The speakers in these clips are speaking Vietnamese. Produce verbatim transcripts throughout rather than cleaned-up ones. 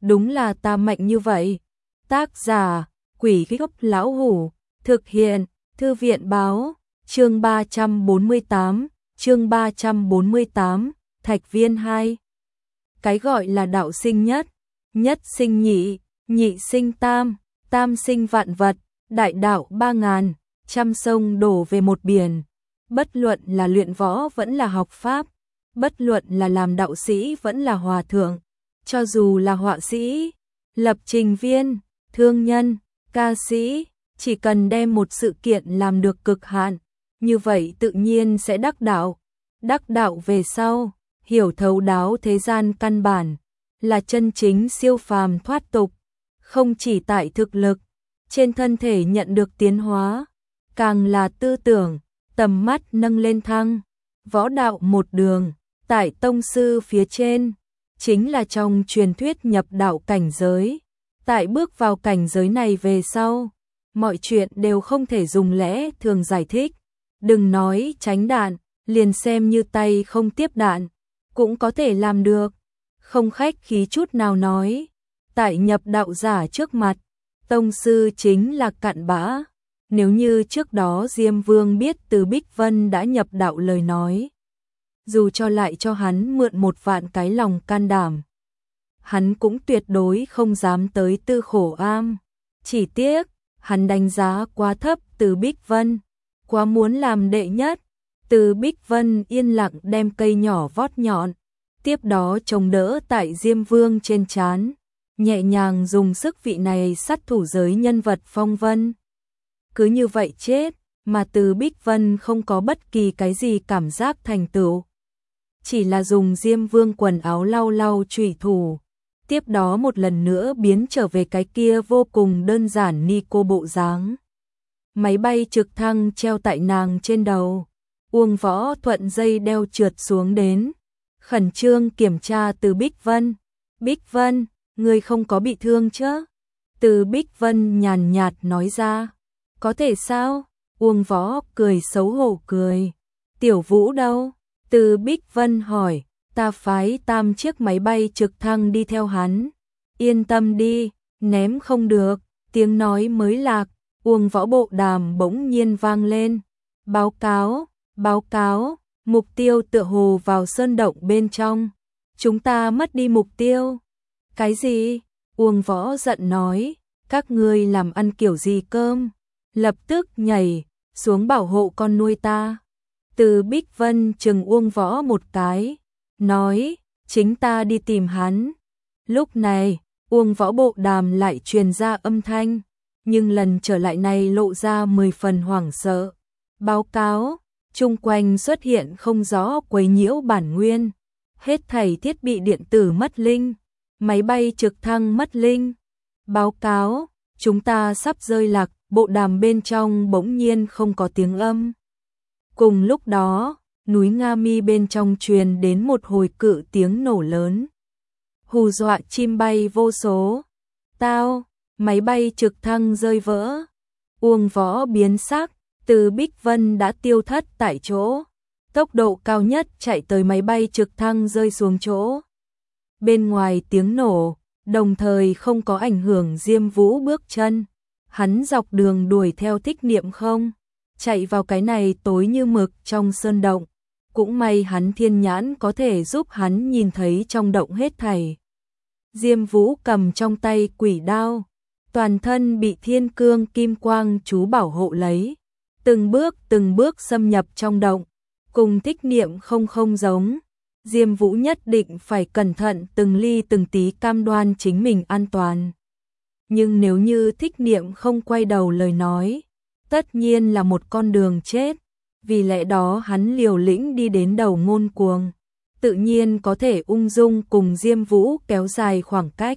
đúng là ta mạnh như vậy. Tác giả, Quỷ Gốc Lão Hủ, thực hiện, Thư viện Báo, chương ba trăm bốn mươi tám, chương ba trăm bốn mươi tám, Thạch Viên hai. Cái gọi là đạo sinh nhất, nhất sinh nhị, nhị sinh tam, tam sinh vạn vật, đại đạo ba ngàn, trăm sông đổ về một biển. Bất luận là luyện võ vẫn là học pháp, bất luận là làm đạo sĩ vẫn là hòa thượng, cho dù là họa sĩ, lập trình viên, thương nhân, ca sĩ, chỉ cần đem một sự kiện làm được cực hạn, như vậy tự nhiên sẽ đắc đạo. Đắc đạo về sau, hiểu thấu đáo thế gian căn bản, là chân chính siêu phàm thoát tục, không chỉ tại thực lực, trên thân thể nhận được tiến hóa, càng là tư tưởng, tầm mắt nâng lên thăng, võ đạo một đường, tại tông sư phía trên, chính là trong truyền thuyết nhập đạo cảnh giới. Tại bước vào cảnh giới này về sau, mọi chuyện đều không thể dùng lẽ thường giải thích, đừng nói tránh đạn, liền xem như tay không tiếp đạn, cũng có thể làm được, không khách khí chút nào nói. Tại nhập đạo giả trước mặt, tông sư chính là cặn bã. Nếu như trước đó Diêm Vương biết Từ Bích Vân đã nhập đạo lời nói, dù cho lại cho hắn mượn một vạn cái lòng can đảm, hắn cũng tuyệt đối không dám tới Tư Khổ Am. Chỉ tiếc, hắn đánh giá quá thấp Từ Bích Vân, quá muốn làm đệ nhất. Từ Bích Vân yên lặng đem cây nhỏ vót nhọn, tiếp đó chống đỡ tại Diêm Vương trên trán, nhẹ nhàng dùng sức vị này sát thủ giới nhân vật phong vân. Cứ như vậy chết, mà Từ Bích Vân không có bất kỳ cái gì cảm giác thành tựu. Chỉ là dùng Diêm Vương quần áo lau lau chủy thủ, tiếp đó một lần nữa biến trở về cái kia vô cùng đơn giản ni cô bộ dáng. Máy bay trực thăng treo tại nàng trên đầu, Uông Võ thuận dây đeo trượt xuống đến, khẩn trương kiểm tra Từ Bích Vân. Bích Vân, ngươi không có bị thương chứ? Từ Bích Vân nhàn nhạt nói ra. Có thể sao? Uông Võ cười xấu hổ cười. Tiểu Vũ đâu? Từ Bích Vân hỏi. Ta phái tam chiếc máy bay trực thăng đi theo hắn. Yên tâm đi, ném không được. Tiếng nói mới lạc, Uông Võ bộ đàm bỗng nhiên vang lên. Báo cáo, báo cáo, mục tiêu tựa hồ vào sơn động bên trong. Chúng ta mất đi mục tiêu. Cái gì? Uông Võ giận nói. Các ngươi làm ăn kiểu gì cơm? Lập tức nhảy xuống bảo hộ con nuôi ta. Từ Bích Vân chừng Uông Võ một cái, nói, chính ta đi tìm hắn. Lúc này, Uông Võ bộ đàm lại truyền ra âm thanh, nhưng lần trở lại này lộ ra mười phần hoảng sợ. Báo cáo, chung quanh xuất hiện không rõ quấy nhiễu bản nguyên, hết thảy thiết bị điện tử mất linh, máy bay trực thăng mất linh. Báo cáo, chúng ta sắp rơi lạc. Bộ đàm bên trong bỗng nhiên không có tiếng âm. Cùng lúc đó, núi Nga Mi bên trong truyền đến một hồi cự tiếng nổ lớn, hù dọa chim bay vô số. Tao, máy bay trực thăng rơi vỡ. Uông Võ biến sắc, Từ Bích Vân đã tiêu thất tại chỗ, tốc độ cao nhất chạy tới máy bay trực thăng rơi xuống chỗ. Bên ngoài tiếng nổ, đồng thời không có ảnh hưởng Diêm Vũ bước chân. Hắn dọc đường đuổi theo Thích Niệm Không, chạy vào cái này tối như mực trong sơn động. Cũng may hắn thiên nhãn có thể giúp hắn nhìn thấy trong động hết thảy. Diêm Vũ cầm trong tay quỷ đao, toàn thân bị thiên cương kim quang chú bảo hộ lấy. Từng bước từng bước xâm nhập trong động, cùng Thích Niệm Không không giống. Diêm Vũ nhất định phải cẩn thận từng ly từng tí cam đoan chính mình an toàn. Nhưng nếu như Thích Niệm Không quay đầu lời nói, tất nhiên là một con đường chết. Vì lẽ đó hắn liều lĩnh đi đến đầu ngôn cuồng, tự nhiên có thể ung dung cùng Diêm Vũ kéo dài khoảng cách.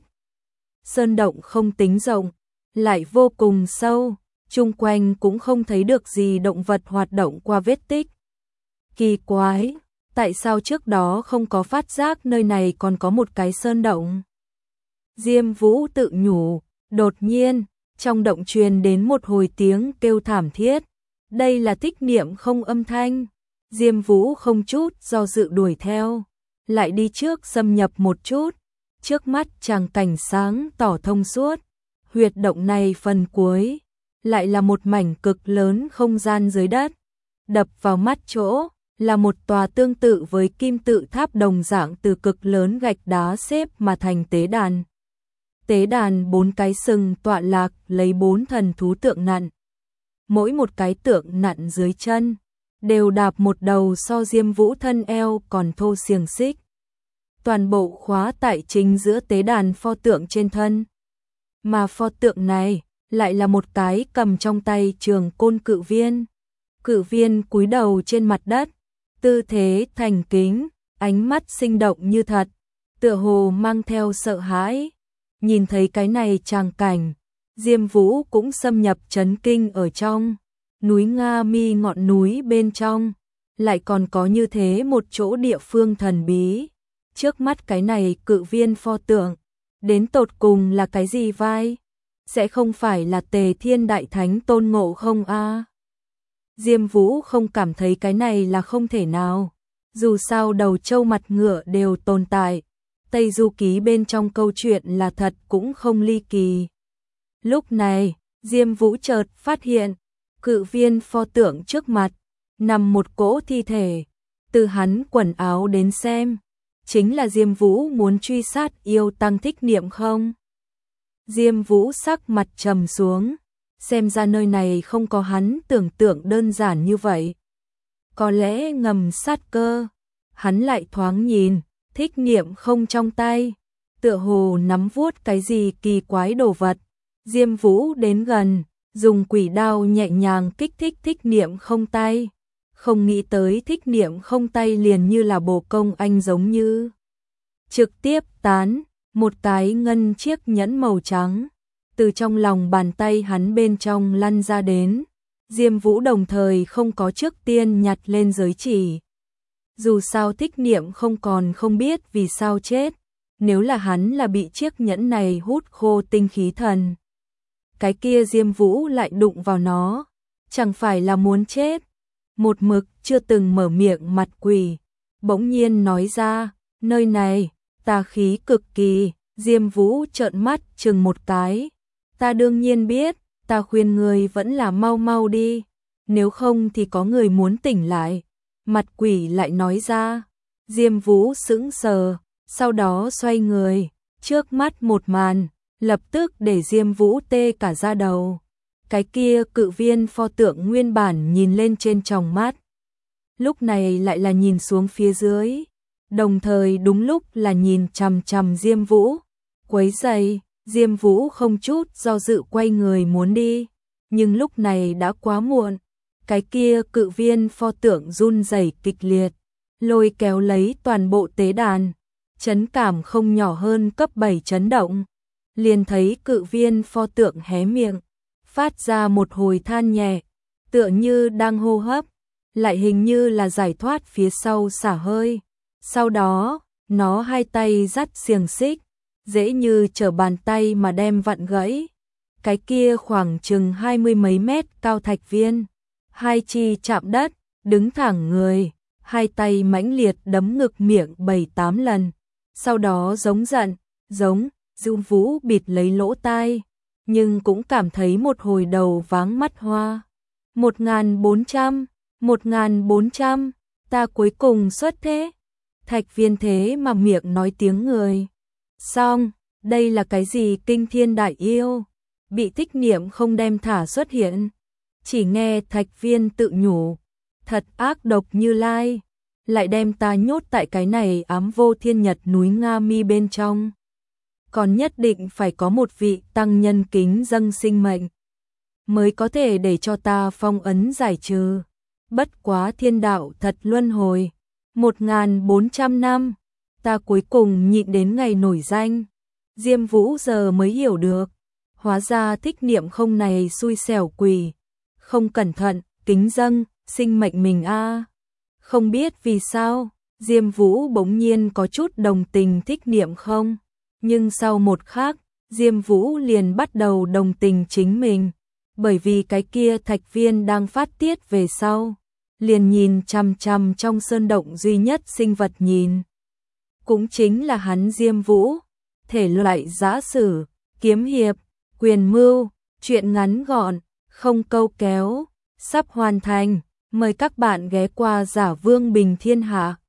Sơn động không tính rộng, lại vô cùng sâu, chung quanh cũng không thấy được gì động vật hoạt động qua vết tích. Kỳ quái, tại sao trước đó không có phát giác nơi này còn có một cái sơn động? Diêm Vũ tự nhủ. Đột nhiên, trong động truyền đến một hồi tiếng kêu thảm thiết. Đây là Thích Niệm Không âm thanh. Diêm Vũ không chút do dự đuổi theo, lại đi trước xâm nhập một chút. trước mắt chàng cảnh sáng tỏ thông suốt, huyệt động này phần cuối, lại là một mảnh cực lớn không gian dưới đất, đập vào mắt chỗ, là một tòa tương tự với kim tự tháp đồng dạng từ cực lớn gạch đá xếp mà thành tế đàn. Tế đàn bốn cái sừng tọa lạc lấy bốn thần thú tượng nặn. Mỗi một cái tượng nặn dưới chân, đều đạp một đầu so Diêm Vũ thân eo còn thô xiềng xích. Toàn bộ khóa tại chính giữa tế đàn pho tượng trên thân. Mà pho tượng này, lại là một cái cầm trong tay trường côn cự viên. Cự viên cúi đầu trên mặt đất, tư thế thành kính, ánh mắt sinh động như thật, tựa hồ mang theo sợ hãi. Nhìn thấy cái này tràng cảnh, Diêm Vũ cũng xâm nhập chấn kinh ở trong. Núi Nga Mi ngọn núi bên trong, lại còn có như thế một chỗ địa phương thần bí. Trước mắt cái này cự viên pho tượng, đến tột cùng là cái gì vai? Sẽ không phải là Tề Thiên Đại Thánh Tôn Ngộ không a? Diêm Vũ không cảm thấy cái này là không thể nào. Dù sao đầu trâu mặt ngựa đều tồn tại. Tây Du Ký bên trong câu chuyện là thật cũng không ly kỳ. Lúc này, Diêm Vũ chợt phát hiện, cự viên pho tượng trước mặt, nằm một cỗ thi thể. Từ hắn quần áo đến xem, chính là Diêm Vũ muốn truy sát yêu tăng Thích Niệm không? Diêm Vũ sắc mặt trầm xuống, xem ra nơi này không có hắn tưởng tượng đơn giản như vậy. Có lẽ ngầm sát cơ, hắn lại thoáng nhìn, Thích Niệm không trong tay, tựa hồ nắm vuốt cái gì kỳ quái đồ vật. Diêm Vũ đến gần, dùng quỷ đao nhẹ nhàng kích thích Thích Niệm không tay. Không nghĩ tới Thích Niệm không tay liền như là bồ công anh giống như. Trực tiếp tán, một cái ngân chiếc nhẫn màu trắng, từ trong lòng bàn tay hắn bên trong lăn ra đến. Diêm Vũ đồng thời không có trước tiên nhặt lên giới chỉ. Dù sao Thích Niệm không còn không biết vì sao chết, nếu là hắn là bị chiếc nhẫn này hút khô tinh khí thần. Cái kia Diêm Vũ lại đụng vào nó, chẳng phải là muốn chết. Một mực chưa từng mở miệng mặt quỷ, bỗng nhiên nói ra, nơi này, tà khí cực kỳ. Diêm Vũ trợn mắt chừng một cái, ta đương nhiên biết, ta khuyên người vẫn là mau mau đi, nếu không thì có người muốn tỉnh lại. Mặt quỷ lại nói ra, Diêm Vũ sững sờ, sau đó xoay người, trước mắt một màn, lập tức để Diêm Vũ tê cả da đầu. Cái kia cự viên pho tượng nguyên bản nhìn lên trên tròng mắt, lúc này lại là nhìn xuống phía dưới, đồng thời đúng lúc là nhìn chằm chằm Diêm Vũ. Quấy rầy, Diêm Vũ không chút do dự quay người muốn đi, nhưng lúc này đã quá muộn. Cái kia cự viên pho tượng run rẩy kịch liệt, lôi kéo lấy toàn bộ tế đàn, chấn cảm không nhỏ hơn cấp bảy chấn động. Liền thấy cự viên pho tượng hé miệng, phát ra một hồi than nhẹ, tựa như đang hô hấp, lại hình như là giải thoát phía sau xả hơi. Sau đó, nó hai tay dắt xiềng xích, dễ như trở bàn tay mà đem vặn gãy. Cái kia khoảng chừng hai mươi mấy mét cao thạch viên, hai chi chạm đất, đứng thẳng người, hai tay mãnh liệt đấm ngực miệng bảy tám lần. Sau đó giống giận, giống, Diêm Vũ bịt lấy lỗ tai, nhưng cũng cảm thấy một hồi đầu váng mắt hoa. Một ngàn bốn trăm, một ngàn bốn trăm, ta cuối cùng xuất thế. Thạch viên thế mà miệng nói tiếng người. Xong, đây là cái gì kinh thiên đại yêu? Bị Thích Niệm không đem thả xuất hiện. Chỉ nghe thạch viên tự nhủ, thật ác độc Như Lai, lại đem ta nhốt tại cái này ám vô thiên nhật núi Nga Mi bên trong. Còn nhất định phải có một vị tăng nhân kính dâng sinh mệnh, mới có thể để cho ta phong ấn giải trừ. Bất quá thiên đạo thật luân hồi, một ngàn bốn trăm năm, ta cuối cùng nhịn đến ngày nổi danh. Diêm Vũ giờ mới hiểu được, hóa ra Thích Niệm không này xui xẻo quỷ, không cẩn thận, kính dâng, sinh mệnh mình a. Không biết vì sao, Diêm Vũ bỗng nhiên có chút đồng tình Thích Niệm không, nhưng sau một khắc, Diêm Vũ liền bắt đầu đồng tình chính mình, bởi vì cái kia thạch viên đang phát tiết về sau, liền nhìn chằm chằm trong sơn động duy nhất sinh vật nhìn. Cũng chính là hắn Diêm Vũ, thể loại giã sử, kiếm hiệp, quyền mưu, truyện ngắn gọn, không câu kéo, sắp hoàn thành. Mời các bạn ghé qua Giả Vương Bình Thiên Hạ.